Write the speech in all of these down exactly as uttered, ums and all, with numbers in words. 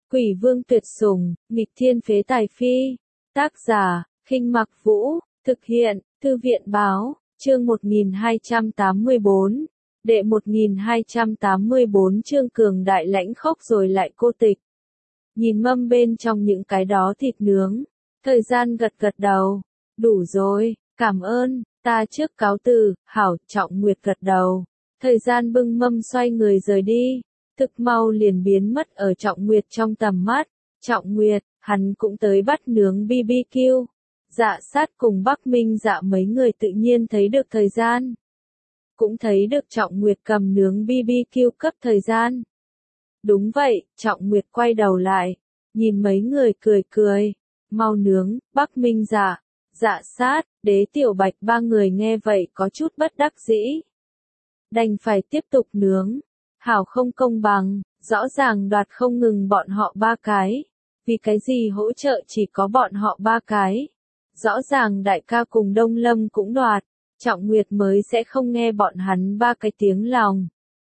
Quỷ vương tuyệt sủng, nghịch thiên phế tài phi. Tác giả, Khinh Mặc Vũ, thực hiện, Thư viện báo, chương một nghìn hai trăm tám mươi bốn. Đệ một nghìn hai trăm tám mươi bốn chương cường đại lãnh khốc rồi lại cô tịch. Nhìn mâm bên trong những cái đó thịt nướng, thời gian gật gật đầu. Đủ rồi, cảm ơn, ta trước cáo từ, hảo, Trọng Nguyệt gật đầu. Thời gian bưng mâm xoay người rời đi, thực mau liền biến mất ở Trọng Nguyệt trong tầm mắt. Trọng Nguyệt, hắn cũng tới bắt nướng bê bê kiu. Dạ sát cùng Bắc Minh Dạ mấy người tự nhiên thấy được thời gian. Cũng thấy được Trọng Nguyệt cầm nướng bê bê kiu cấp thời gian. Đúng vậy, Trọng Nguyệt quay đầu lại, nhìn mấy người cười cười. Mau nướng, Bắc Minh Dạ, Dạ sát, Đế Tiểu Bạch ba người nghe vậy có chút bất đắc dĩ. Đành phải tiếp tục nướng. Hảo không công bằng, rõ ràng đoạt không ngừng bọn họ ba cái. Vì cái gì hỗ trợ chỉ có bọn họ ba cái. Rõ ràng đại ca cùng Đông Lâm cũng đoạt, Trọng Nguyệt mới sẽ không nghe bọn hắn ba cái tiếng lòng.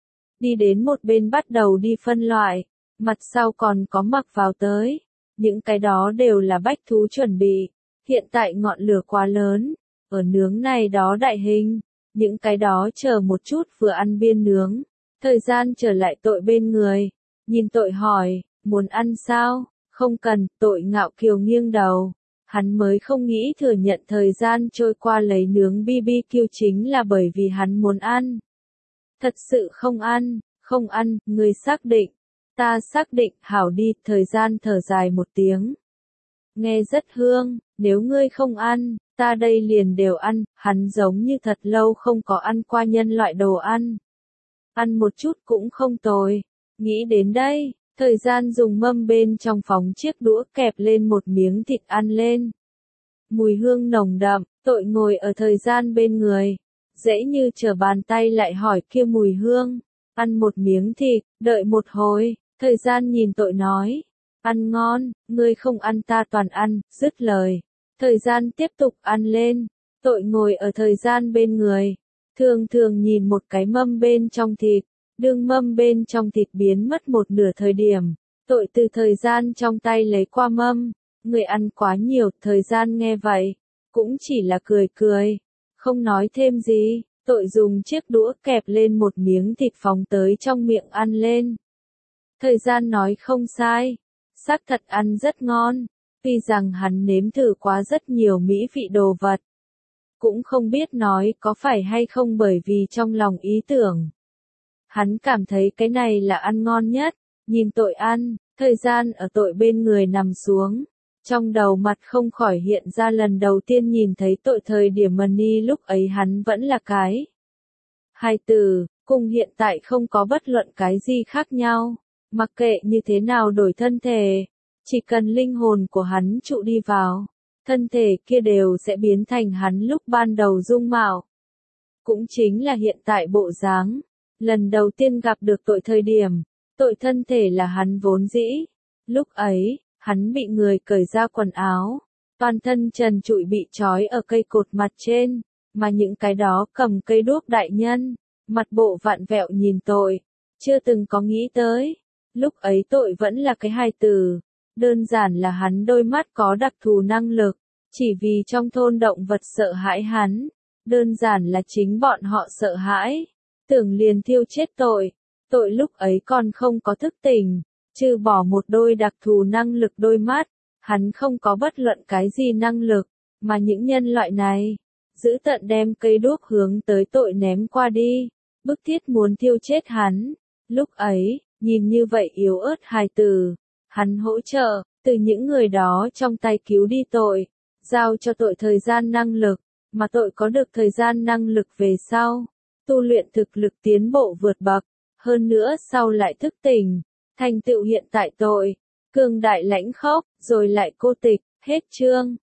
Đi đến một bên bắt đầu đi phân loại, mặt sau còn có mặc vào tới. Những cái đó đều là bách thú chuẩn bị. Hiện tại ngọn lửa quá lớn, ở nướng này đó đại hình. Những cái đó chờ một chút vừa ăn biên nướng. Thời gian trở lại tội bên người. Nhìn tội hỏi, muốn ăn sao? Không cần, tội ngạo kiều nghiêng đầu. Hắn mới không nghĩ thừa nhận thời gian trôi qua lấy nướng bê bê kiu chính là bởi vì hắn muốn ăn. Thật sự không ăn, không ăn, ngươi xác định. Ta xác định, hảo đi, thời gian thở dài một tiếng. Nghe rất hương, nếu ngươi không ăn, ta đây liền đều ăn, hắn giống như thật lâu không có ăn qua nhân loại đồ ăn. Ăn một chút cũng không tồi. Nghĩ đến đây, thời gian dùng mâm bên trong phóng chiếc đũa kẹp lên một miếng thịt ăn lên. Mùi hương nồng đậm, tội ngồi ở thời gian bên người. Dễ như trở bàn tay lại hỏi kia mùi hương. Ăn một miếng thịt, đợi một hồi, thời gian nhìn tội nói. Ăn ngon, ngươi không ăn ta toàn ăn, dứt lời. Thời gian tiếp tục ăn lên, tội ngồi ở thời gian bên người. Thường thường nhìn một cái mâm bên trong thịt, đương mâm bên trong thịt biến mất một nửa thời điểm. Tội từ thời gian trong tay lấy qua mâm, người ăn quá nhiều, thời gian nghe vậy, cũng chỉ là cười cười, không nói thêm gì. Tội dùng chiếc đũa kẹp lên một miếng thịt phóng tới trong miệng ăn lên. Thời gian nói không sai, xác thật ăn rất ngon, tuy rằng hắn nếm thử quá rất nhiều mỹ vị đồ vật. Cũng không biết nói có phải hay không bởi vì trong lòng ý tưởng. Hắn cảm thấy cái này là ăn ngon nhất, nhìn tội ăn, thời gian ở tội bên người nằm xuống. Trong đầu mặt không khỏi hiện ra lần đầu tiên nhìn thấy tội thời điểm Money lúc ấy hắn vẫn là cái. Hai từ, cùng hiện tại không có bất luận cái gì khác nhau, mặc kệ như thế nào đổi thân thể, chỉ cần linh hồn của hắn trụ đi vào, thân thể kia đều sẽ biến thành hắn lúc ban đầu dung mạo. Cũng chính là hiện tại bộ dáng, lần đầu tiên gặp được tội thời điểm, tội thân thể là hắn vốn dĩ. Lúc ấy, hắn bị người cởi ra quần áo, toàn thân trần trụi bị trói ở cây cột mặt trên, mà những cái đó cầm cây đuốc đại nhân, mặt bộ vặn vẹo nhìn tội, chưa từng có nghĩ tới. Lúc ấy tội vẫn là cái hài tử, đơn giản là hắn đôi mắt có đặc thù năng lực, chỉ vì trong thôn động vật sợ hãi hắn, đơn giản là chính bọn họ sợ hãi, tưởng liền thiêu chết tội. Tội lúc ấy còn không có thức tỉnh, trừ bỏ một đôi đặc thù năng lực đôi mắt, hắn không có bất luận cái gì năng lực, mà những nhân loại này, giữ tận đem cây đuốc hướng tới tội ném qua đi, bức thiết muốn thiêu chết hắn. Lúc ấy, nhìn như vậy yếu ớt hài tử, hắn hỗ trợ, từ những người đó trong tay cứu đi tội, giao cho tội thời gian năng lực, mà tội có được thời gian năng lực về sau, tu luyện thực lực tiến bộ vượt bậc, hơn nữa sau lại thức tỉnh, thành tựu hiện tại tội, cường đại lãnh khốc, rồi lại cô tịch, hết chương.